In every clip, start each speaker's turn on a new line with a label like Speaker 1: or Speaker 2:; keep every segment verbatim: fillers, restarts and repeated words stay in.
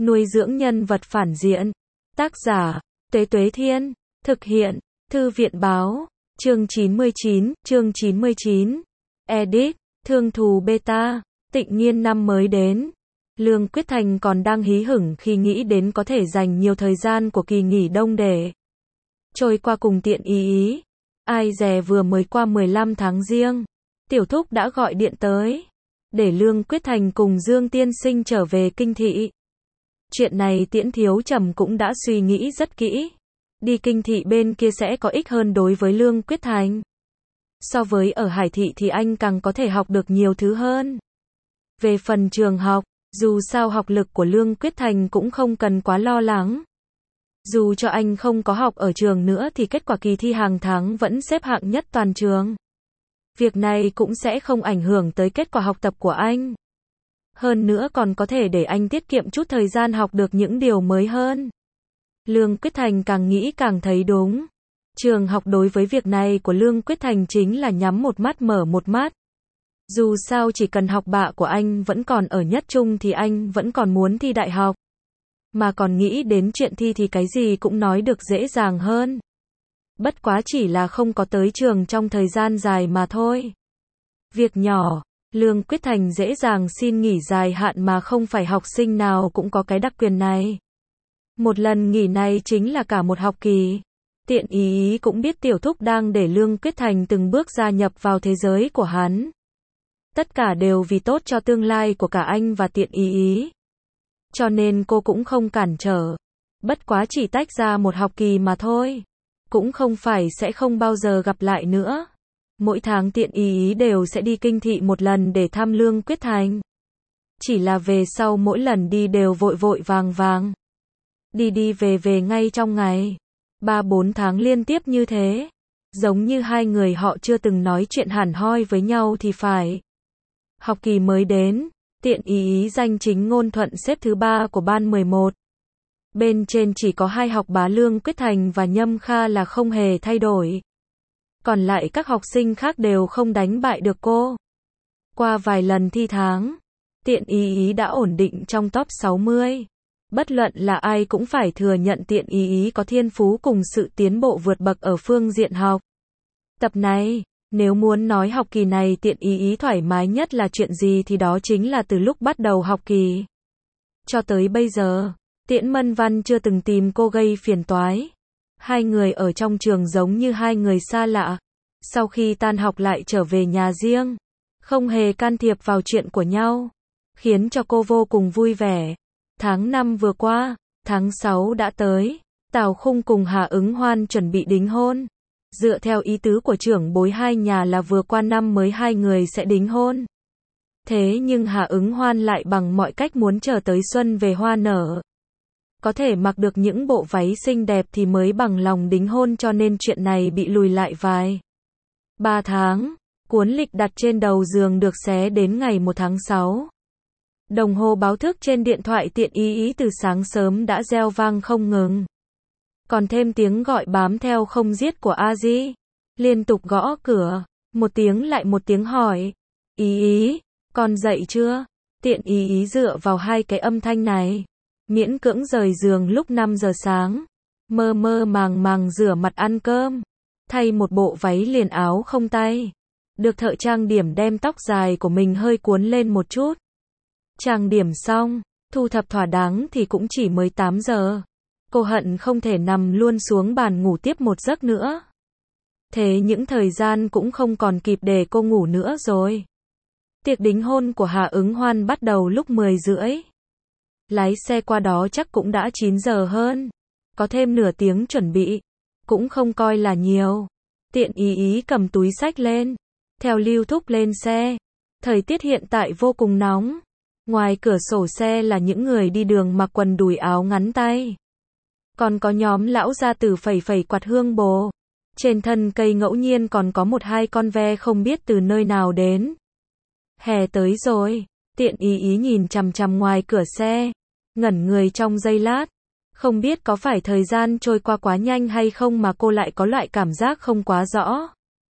Speaker 1: Nuôi dưỡng nhân vật phản diện. Tác giả, Tuế Tuế Thiên. Thực hiện, Thư viện Báo. Chương chín mươi chín, chương chín mươi chín. Edit, Thương Thù Beta. Tịnh Niên năm mới đến. Lương Quyết Thành còn đang hí hửng khi nghĩ đến có thể dành nhiều thời gian của kỳ nghỉ đông để trôi qua cùng Tiện Ý Ý. Ai dè vừa mới qua mười lăm tháng Giêng, Tiểu Thúc đã gọi điện tới, để Lương Quyết Thành cùng Dương Tiên Sinh trở về kinh thị. Chuyện này Tiễn Thiếu Trầm cũng đã suy nghĩ rất kỹ. Đi kinh thị bên kia sẽ có ích hơn đối với Lương Quyết Thành. So với ở Hải thị thì anh càng có thể học được nhiều thứ hơn. Về phần trường học, dù sao học lực của Lương Quyết Thành cũng không cần quá lo lắng. Dù cho anh không có học ở trường nữa thì kết quả kỳ thi hàng tháng vẫn xếp hạng nhất toàn trường. Việc này cũng sẽ không ảnh hưởng tới kết quả học tập của anh. Hơn nữa còn có thể để anh tiết kiệm chút thời gian học được những điều mới hơn. Lương Quyết Thành càng nghĩ càng thấy đúng. Trường học đối với việc này của Lương Quyết Thành chính là nhắm một mắt mở một mắt. Dù sao chỉ cần học bạ của anh vẫn còn ở nhất trung thì anh vẫn còn muốn thi đại học. Mà còn nghĩ đến chuyện thi thì cái gì cũng nói được dễ dàng hơn. Bất quá chỉ là không có tới trường trong thời gian dài mà thôi. Việc nhỏ, Lương Quyết Thành dễ dàng xin nghỉ dài hạn mà không phải học sinh nào cũng có cái đặc quyền này. Một lần nghỉ này chính là cả một học kỳ. Tiện Ý Ý cũng biết Tiểu Thúc đang để Lương Quyết Thành từng bước gia nhập vào thế giới của hắn. Tất cả đều vì tốt cho tương lai của cả anh và Tiện Ý Ý. Cho nên cô cũng không cản trở. Bất quá chỉ tách ra một học kỳ mà thôi. Cũng không phải sẽ không bao giờ gặp lại nữa. Mỗi tháng Tiện Ý Ý đều sẽ đi kinh thị một lần để thăm Lương Quyết Thành. Chỉ là về sau mỗi lần đi đều vội vội vàng vàng. Đi đi về về ngay trong ngày. Ba bốn tháng liên tiếp như thế. Giống như hai người họ chưa từng nói chuyện hẳn hoi với nhau thì phải. Học kỳ mới đến, Tiện Ý Ý danh chính ngôn thuận xếp thứ ba của ban mười một. Bên trên chỉ có hai học bá Lương Quyết Thành và Nhâm Kha là không hề thay đổi. Còn lại các học sinh khác đều không đánh bại được cô. Qua vài lần thi tháng, Tiện Ý Ý đã ổn định trong top sáu mươi. Bất luận là ai cũng phải thừa nhận Tiện Ý Ý có thiên phú cùng sự tiến bộ vượt bậc ở phương diện học. Tập này, nếu muốn nói học kỳ này Tiện Ý Ý thoải mái nhất là chuyện gì thì đó chính là từ lúc bắt đầu học kỳ. Cho tới bây giờ, Tiễn Mân Văn chưa từng tìm cô gây phiền toái. Hai người ở trong trường giống như hai người xa lạ. Sau khi tan học lại trở về nhà riêng, không hề can thiệp vào chuyện của nhau, khiến cho cô vô cùng vui vẻ. Tháng năm vừa qua, tháng sáu đã tới, Tào Khung cùng Hà Ứng Hoan chuẩn bị đính hôn. Dựa theo ý tứ của trưởng bối hai nhà là vừa qua năm mới hai người sẽ đính hôn. Thế nhưng Hà Ứng Hoan lại bằng mọi cách muốn chờ tới xuân về hoa nở. Có thể mặc được những bộ váy xinh đẹp thì mới bằng lòng đính hôn, cho nên chuyện này bị lùi lại vài ba tháng. Cuốn lịch đặt trên đầu giường được xé đến ngày một tháng sáu. Đồng hồ báo thức trên điện thoại Tiện Ý Ý từ sáng sớm đã reo vang không ngừng. Còn thêm tiếng gọi bám theo không dứt của A Di. Liên tục gõ cửa, một tiếng lại một tiếng hỏi. Ý Ý, con dậy chưa? Tiện Ý Ý dựa vào hai cái âm thanh này, miễn cưỡng rời giường lúc năm giờ sáng. Mơ mơ màng màng rửa mặt ăn cơm. Thay một bộ váy liền áo không tay. Được thợ trang điểm đem tóc dài của mình hơi cuốn lên một chút. Trang điểm xong, thu thập thỏa đáng thì cũng chỉ mới tám giờ. Cô hận không thể nằm luôn xuống bàn ngủ tiếp một giấc nữa. Thế những thời gian cũng không còn kịp để cô ngủ nữa rồi. Tiệc đính hôn của Hà Ứng Hoan bắt đầu lúc mười rưỡi. Lái xe qua đó chắc cũng đã chín giờ hơn. Có thêm nửa tiếng chuẩn bị, cũng không coi là nhiều. Tiện Ý Ý cầm túi xách lên, theo Lưu Thúc lên xe. Thời tiết hiện tại vô cùng nóng. Ngoài cửa sổ xe là những người đi đường mặc quần đùi áo ngắn tay. Còn có nhóm lão gia tử phẩy phẩy quạt hương bồ. Trên thân cây ngẫu nhiên còn có một hai con ve không biết từ nơi nào đến. Hè tới rồi. Tiện Ý Ý nhìn chằm chằm ngoài cửa xe, ngẩn người trong giây lát. Không biết có phải thời gian trôi qua quá nhanh hay không mà cô lại có loại cảm giác không quá rõ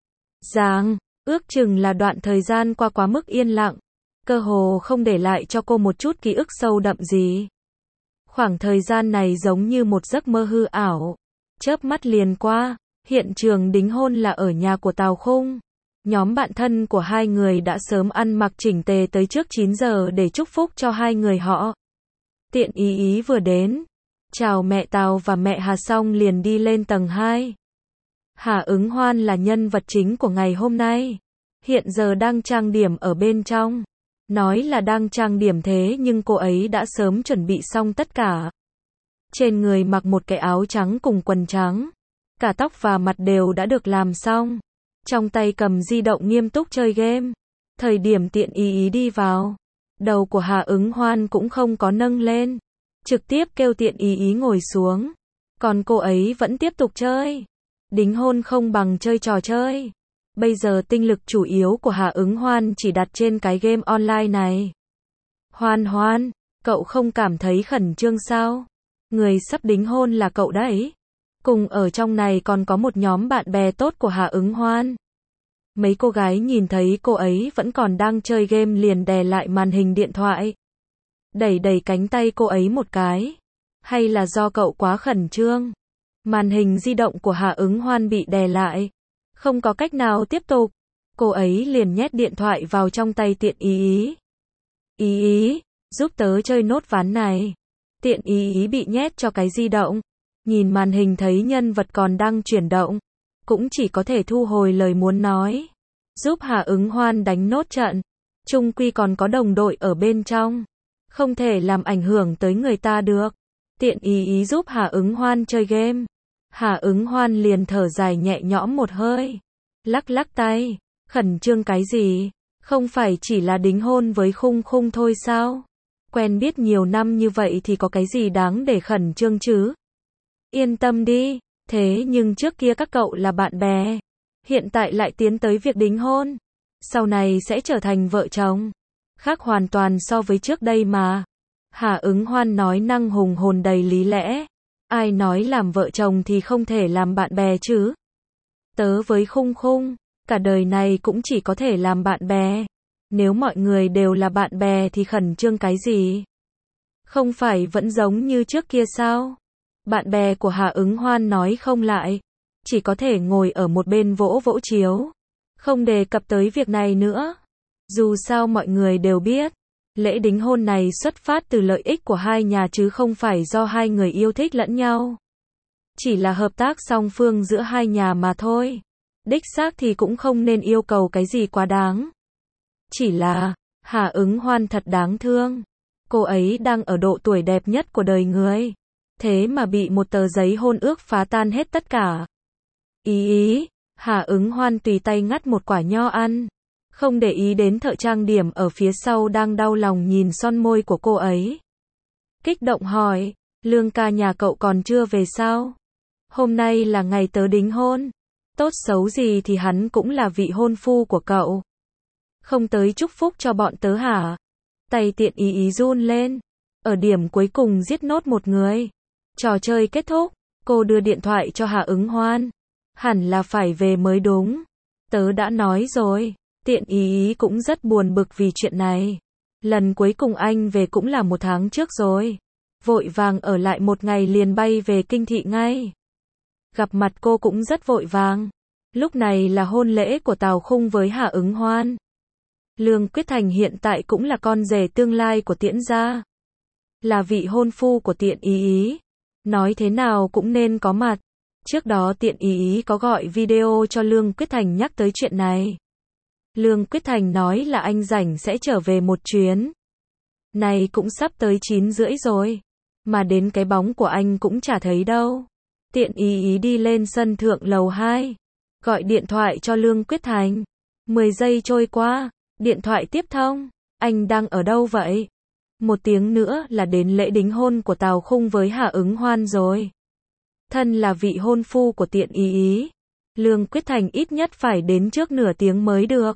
Speaker 1: ràng. Ước chừng là đoạn thời gian qua quá mức yên lặng, cơ hồ không để lại cho cô một chút ký ức sâu đậm gì. Khoảng thời gian này giống như một giấc mơ hư ảo. Chớp mắt liền qua, hiện trường đính hôn là ở nhà của Tào Khung. Nhóm bạn thân của hai người đã sớm ăn mặc chỉnh tề tới trước chín giờ để chúc phúc cho hai người họ. Tiện Ý Ý vừa đến, chào mẹ Tào và mẹ Hà xong liền đi lên tầng hai. Hà Ứng Hoan là nhân vật chính của ngày hôm nay. Hiện giờ đang trang điểm ở bên trong. Nói là đang trang điểm thế nhưng cô ấy đã sớm chuẩn bị xong tất cả. Trên người mặc một cái áo trắng cùng quần trắng. Cả tóc và mặt đều đã được làm xong. Trong tay cầm di động nghiêm túc chơi game. Thời điểm Tiện Ý Ý đi vào, đầu của Hà Ứng Hoan cũng không có nâng lên. Trực tiếp kêu Tiện Ý Ý ngồi xuống. Còn cô ấy vẫn tiếp tục chơi. Đính hôn không bằng chơi trò chơi. Bây giờ tinh lực chủ yếu của Hà Ứng Hoan chỉ đặt trên cái game online này. Hoan Hoan, cậu không cảm thấy khẩn trương sao? Người sắp đính hôn là cậu đấy. Cùng ở trong này còn có một nhóm bạn bè tốt của Hà Ứng Hoan. Mấy cô gái nhìn thấy cô ấy vẫn còn đang chơi game liền đè lại màn hình điện thoại. Đẩy đẩy cánh tay cô ấy một cái. Hay là do cậu quá khẩn trương? Màn hình di động của Hà Ứng Hoan bị đè lại. Không có cách nào tiếp tục. Cô ấy liền nhét điện thoại vào trong tay Tiện Ý Ý. Ý Ý, giúp tớ chơi nốt ván này. Tiện Ý Ý bị nhét cho cái di động. Nhìn màn hình thấy nhân vật còn đang chuyển động. Cũng chỉ có thể thu hồi lời muốn nói. Giúp Hà Ứng Hoan đánh nốt trận. Chung quy còn có đồng đội ở bên trong. Không thể làm ảnh hưởng tới người ta được. Tiện Ý Ý giúp Hà Ứng Hoan chơi game. Hà Ứng Hoan liền thở dài nhẹ nhõm một hơi. Lắc lắc tay. Khẩn trương cái gì? Không phải chỉ là đính hôn với Khung Khung thôi sao? Quen biết nhiều năm như vậy thì có cái gì đáng để khẩn trương chứ? Yên tâm đi. Thế nhưng trước kia các cậu là bạn bè. Hiện tại lại tiến tới việc đính hôn. Sau này sẽ trở thành vợ chồng. Khác hoàn toàn so với trước đây mà. Hà Ứng Hoan nói năng hùng hồn đầy lý lẽ. Ai nói làm vợ chồng thì không thể làm bạn bè chứ? Tớ với Khung Khung, cả đời này cũng chỉ có thể làm bạn bè. Nếu mọi người đều là bạn bè thì khẩn trương cái gì? Không phải vẫn giống như trước kia sao? Bạn bè của Hà Ứng Hoan nói không lại. Chỉ có thể ngồi ở một bên vỗ vỗ chiếu. Không đề cập tới việc này nữa. Dù sao mọi người đều biết. Lễ đính hôn này xuất phát từ lợi ích của hai nhà chứ không phải do hai người yêu thích lẫn nhau. Chỉ là hợp tác song phương giữa hai nhà mà thôi. Đích xác thì cũng không nên yêu cầu cái gì quá đáng. Chỉ là, Hà Ứng Hoan thật đáng thương. Cô ấy đang ở độ tuổi đẹp nhất của đời người. Thế mà bị một tờ giấy hôn ước phá tan hết tất cả. Ý ý, Hà Ứng Hoan tùy tay ngắt một quả nho ăn. Không để ý đến thợ trang điểm ở phía sau đang đau lòng nhìn son môi của cô ấy. Kích động hỏi, Lương ca nhà cậu còn chưa về sao? Hôm nay là ngày tớ đính hôn. Tốt xấu gì thì hắn cũng là vị hôn phu của cậu. Không tới chúc phúc cho bọn tớ hả? Tay Tiện Ý Ý run lên. Ở điểm cuối cùng giết nốt một người. Trò chơi kết thúc. Cô đưa điện thoại cho Hà Ứng Hoan. Hẳn là phải về mới đúng. Tớ đã nói rồi. Tiện Ý Ý cũng rất buồn bực vì chuyện này. Lần cuối cùng anh về cũng là một tháng trước rồi. Vội vàng ở lại một ngày liền bay về Kinh Thị ngay. Gặp mặt cô cũng rất vội vàng. Lúc này là hôn lễ của Tào Khung với Hà Ứng Hoan. Lương Quyết Thành hiện tại cũng là con rể tương lai của Tiễn gia. Là vị hôn phu của Tiện Ý Ý. Nói thế nào cũng nên có mặt. Trước đó Tiện Ý Ý có gọi video cho Lương Quyết Thành nhắc tới chuyện này. Lương Quyết Thành nói là anh rảnh sẽ trở về một chuyến. Này cũng sắp tới chín rưỡi rồi. Mà đến cái bóng của anh cũng chả thấy đâu. Tiện Ý Ý đi lên sân thượng lầu hai. Gọi điện thoại cho Lương Quyết Thành. mười giây trôi qua. Điện thoại tiếp thông. Anh đang ở đâu vậy? Một tiếng nữa là đến lễ đính hôn của Tào Khung với Hà Ứng Hoan rồi. Thân là vị hôn phu của Tiện Ý Ý. Lương Quyết Thành ít nhất phải đến trước nửa tiếng mới được.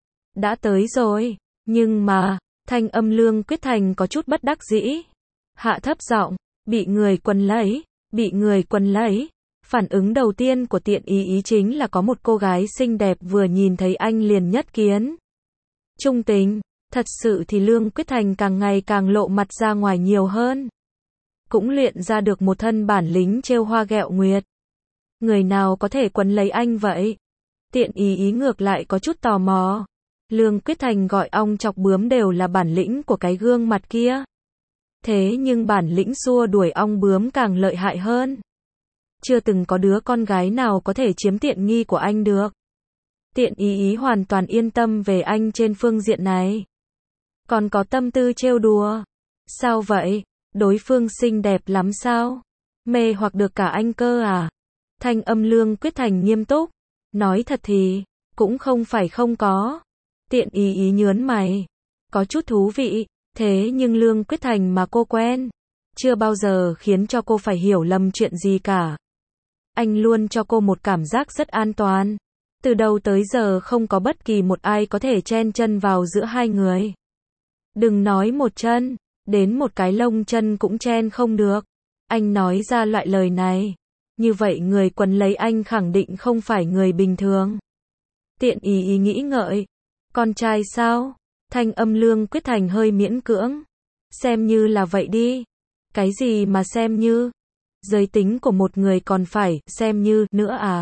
Speaker 1: Đã tới rồi. Nhưng mà, thanh âm Lương Quyết Thành có chút bất đắc dĩ. Hạ thấp giọng, bị người quần lấy, bị người quần lấy. Phản ứng đầu tiên của Tiện Ý Ý chính là có một cô gái xinh đẹp vừa nhìn thấy anh liền nhất kiến. Trung tình, thật sự thì Lương Quyết Thành càng ngày càng lộ mặt ra ngoài nhiều hơn. cũng luyện ra được một thân bản lính trêu hoa ghẹo nguyệt. Người nào có thể quấn lấy anh vậy? Tiện ý ý ngược lại có chút tò mò. Lương Quyết Thành gọi ong chọc bướm đều là bản lĩnh của cái gương mặt kia. Thế nhưng bản lĩnh xua đuổi ong bướm càng lợi hại hơn. Chưa từng có đứa con gái nào có thể chiếm tiện nghi của anh được. Tiện ý ý hoàn toàn yên tâm về anh trên phương diện này. Còn có tâm tư trêu đùa. Sao vậy? Đối phương xinh đẹp lắm sao? Mê hoặc được cả anh cơ à? Thanh âm Lương Quyết Thành nghiêm túc. Nói thật thì, cũng không phải không có. Tiện ý ý nhớn mày. Có chút thú vị, thế nhưng Lương Quyết Thành mà cô quen, chưa bao giờ khiến cho cô phải hiểu lầm chuyện gì cả. Anh luôn cho cô một cảm giác rất an toàn. Từ đầu tới giờ không có bất kỳ một ai có thể chen chân vào giữa hai người. Đừng nói một chân, đến một cái lông chân cũng chen không được. Anh nói ra loại lời này. Như vậy người quấn lấy anh khẳng định không phải người bình thường. Tiện ý ý nghĩ ngợi. Con trai sao? Thanh âm Lương Quyết Thành hơi miễn cưỡng. Xem như là vậy đi. Cái gì mà xem như? Giới tính của một người còn phải xem như nữa à?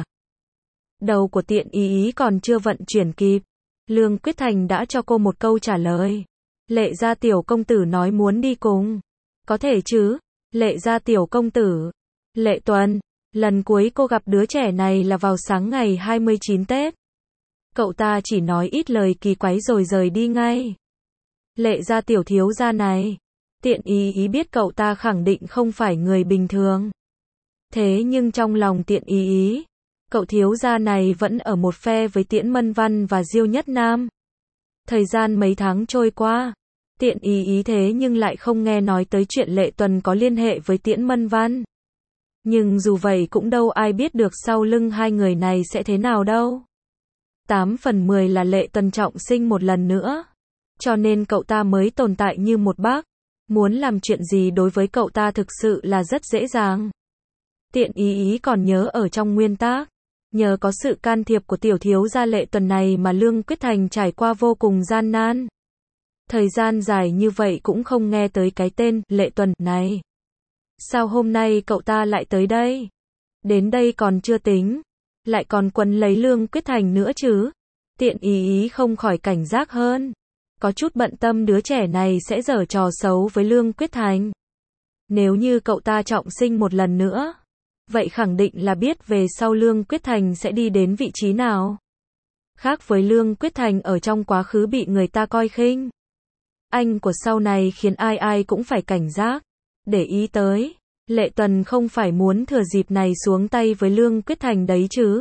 Speaker 1: Đầu của tiện ý ý còn chưa vận chuyển kịp. Lương Quyết Thành đã cho cô một câu trả lời. Lệ gia tiểu công tử nói muốn đi cùng. Có thể chứ? Lệ gia tiểu công tử. Lệ Tuần. Lần cuối cô gặp đứa trẻ này là vào sáng ngày hai mươi chín Tết. Cậu ta chỉ nói ít lời kỳ quái rồi rời đi ngay. Lệ gia tiểu thiếu gia này. Tiện ý ý biết cậu ta khẳng định không phải người bình thường. Thế nhưng trong lòng tiện ý ý, cậu thiếu gia này vẫn ở một phe với Tiễn Mân Văn và Diêu Nhất Nam. Thời gian mấy tháng trôi qua, tiện ý ý thế nhưng lại không nghe nói tới chuyện Lệ Tuần có liên hệ với Tiễn Mân Văn. Nhưng dù vậy cũng đâu ai biết được sau lưng hai người này sẽ thế nào đâu. Tám phần mười là Lệ Tuần trọng sinh một lần nữa. Cho nên cậu ta mới tồn tại như một bác. Muốn làm chuyện gì đối với cậu ta thực sự là rất dễ dàng. Tiện ý ý còn nhớ ở trong nguyên tác. Nhờ có sự can thiệp của tiểu thiếu gia Lệ Tuần này mà Lương Quyết Thành trải qua vô cùng gian nan. Thời gian dài như vậy cũng không nghe tới cái tên Lệ Tuần này. Sao hôm nay cậu ta lại tới đây? Đến đây còn chưa tính. Lại còn quấn lấy Lương Quyết Thành nữa chứ. Tiện ý ý không khỏi cảnh giác hơn. Có chút bận tâm đứa trẻ này sẽ giở trò xấu với Lương Quyết Thành. Nếu như cậu ta trọng sinh một lần nữa, vậy khẳng định là biết về sau Lương Quyết Thành sẽ đi đến vị trí nào. Khác với Lương Quyết Thành ở trong quá khứ bị người ta coi khinh. Anh của sau này khiến ai ai cũng phải cảnh giác. Để ý tới, Lệ Tuần không phải muốn thừa dịp này xuống tay với Lương Quyết Thành đấy chứ.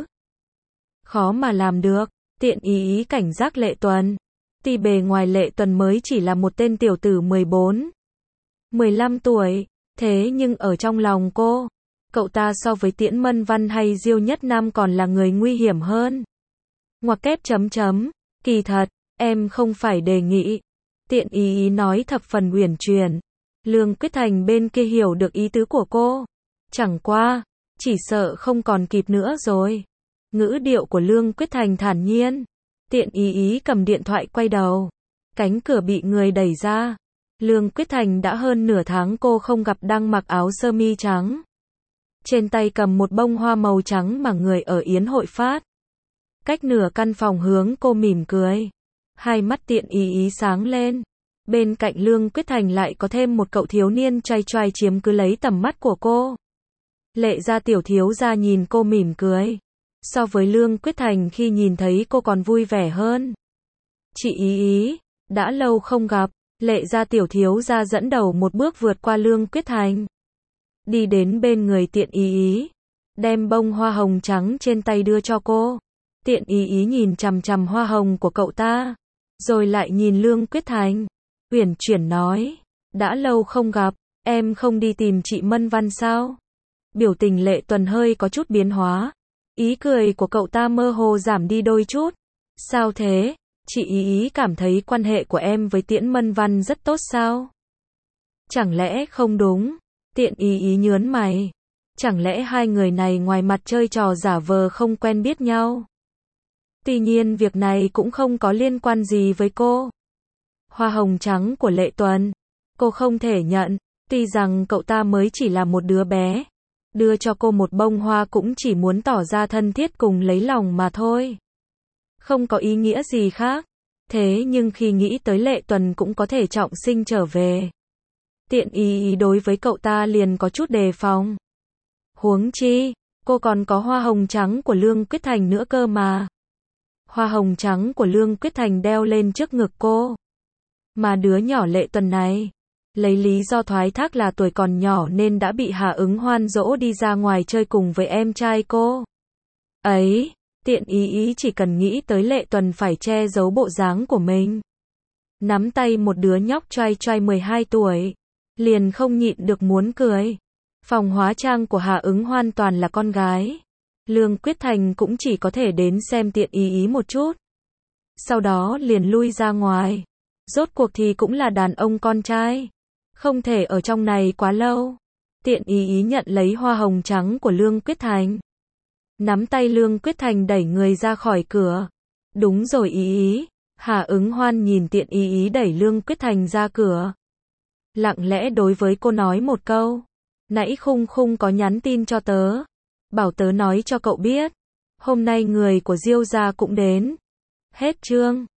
Speaker 1: Khó mà làm được, tiện ý ý cảnh giác Lệ Tuần. Tuy bề ngoài Lệ Tuần mới chỉ là một tên tiểu tử mười bốn, mười lăm tuổi, thế nhưng ở trong lòng cô, cậu ta so với Tiễn Mân Văn hay Diêu Nhất Nam còn là người nguy hiểm hơn. Ngoặc kép chấm chấm, kỳ thật, em không phải đề nghị. Tiện ý ý nói thập phần uyển chuyển. Lương Quyết Thành bên kia hiểu được ý tứ của cô. Chẳng qua, chỉ sợ không còn kịp nữa rồi. Ngữ điệu của Lương Quyết Thành thản nhiên. Tiện ý ý cầm điện thoại quay đầu. Cánh cửa bị người đẩy ra. Lương Quyết Thành đã hơn nửa tháng cô không gặp đang mặc áo sơ mi trắng. Trên tay cầm một bông hoa màu trắng mà người ở yến hội phát. Cách nửa căn phòng hướng cô mỉm cười. Hai mắt tiện ý ý sáng lên. Bên cạnh Lương Quyết Thành lại có thêm một cậu thiếu niên trai trai chiếm cứ lấy tầm mắt của cô. Lệ gia tiểu thiếu gia nhìn cô mỉm cười. So với Lương Quyết Thành khi nhìn thấy cô còn vui vẻ hơn. Chị ý ý, đã lâu không gặp. Lệ gia tiểu thiếu gia dẫn đầu một bước vượt qua Lương Quyết Thành. Đi đến bên người tiện ý ý. Đem bông hoa hồng trắng trên tay đưa cho cô. Tiện ý ý nhìn chằm chằm hoa hồng của cậu ta. Rồi lại nhìn Lương Quyết Thành. Uyển chuyển nói. Đã lâu không gặp, em không đi tìm chị Mân Văn sao? Biểu tình Lệ Tuần hơi có chút biến hóa. Ý cười của cậu ta mơ hồ giảm đi đôi chút. Sao thế? Chị ý ý cảm thấy quan hệ của em với Tiễn Mân Văn rất tốt sao? Chẳng lẽ không đúng? Tiện ý ý nhớn mày. Chẳng lẽ hai người này ngoài mặt chơi trò giả vờ không quen biết nhau? Tuy nhiên việc này cũng không có liên quan gì với cô. Hoa hồng trắng của Lệ Tuần. Cô không thể nhận. Tuy rằng cậu ta mới chỉ là một đứa bé, đưa cho cô một bông hoa cũng chỉ muốn tỏ ra thân thiết cùng lấy lòng mà thôi. Không có ý nghĩa gì khác. Thế nhưng khi nghĩ tới Lệ Tuần cũng có thể trọng sinh trở về, Tiện Ý Ý đối với cậu ta liền có chút đề phòng. Huống chi, cô còn có hoa hồng trắng của Lương Quyết Thành nữa cơ mà. Hoa hồng trắng của Lương Quyết Thành đeo lên trước ngực cô. Mà đứa nhỏ Lệ Tuần này, lấy lý do thoái thác là tuổi còn nhỏ nên đã bị Hà Ứng Hoan dỗ đi ra ngoài chơi cùng với em trai cô. Ấy, Tiện Ý Ý chỉ cần nghĩ tới Lệ Tuần phải che giấu bộ dáng của mình, nắm tay một đứa nhóc trai trai mười hai tuổi, liền không nhịn được muốn cười. Phòng hóa trang của Hà Ứng Hoan toàn là con gái. Lương Quyết Thành cũng chỉ có thể đến xem Tiện Ý Ý một chút, sau đó liền lui ra ngoài. Rốt cuộc thì cũng là đàn ông con trai, không thể ở trong này quá lâu. Tiện Ý Ý nhận lấy hoa hồng trắng của Lương Quyết Thành, nắm tay Lương Quyết Thành đẩy người ra khỏi cửa. Đúng rồi Ý Ý. Hà Ứng Hoan nhìn Tiện Ý Ý đẩy Lương Quyết Thành ra cửa, lặng lẽ đối với cô nói một câu. Nãy Khung Khung có nhắn tin cho tớ, bảo tớ nói cho cậu biết, hôm nay người của Diêu gia cũng đến. Hết chương.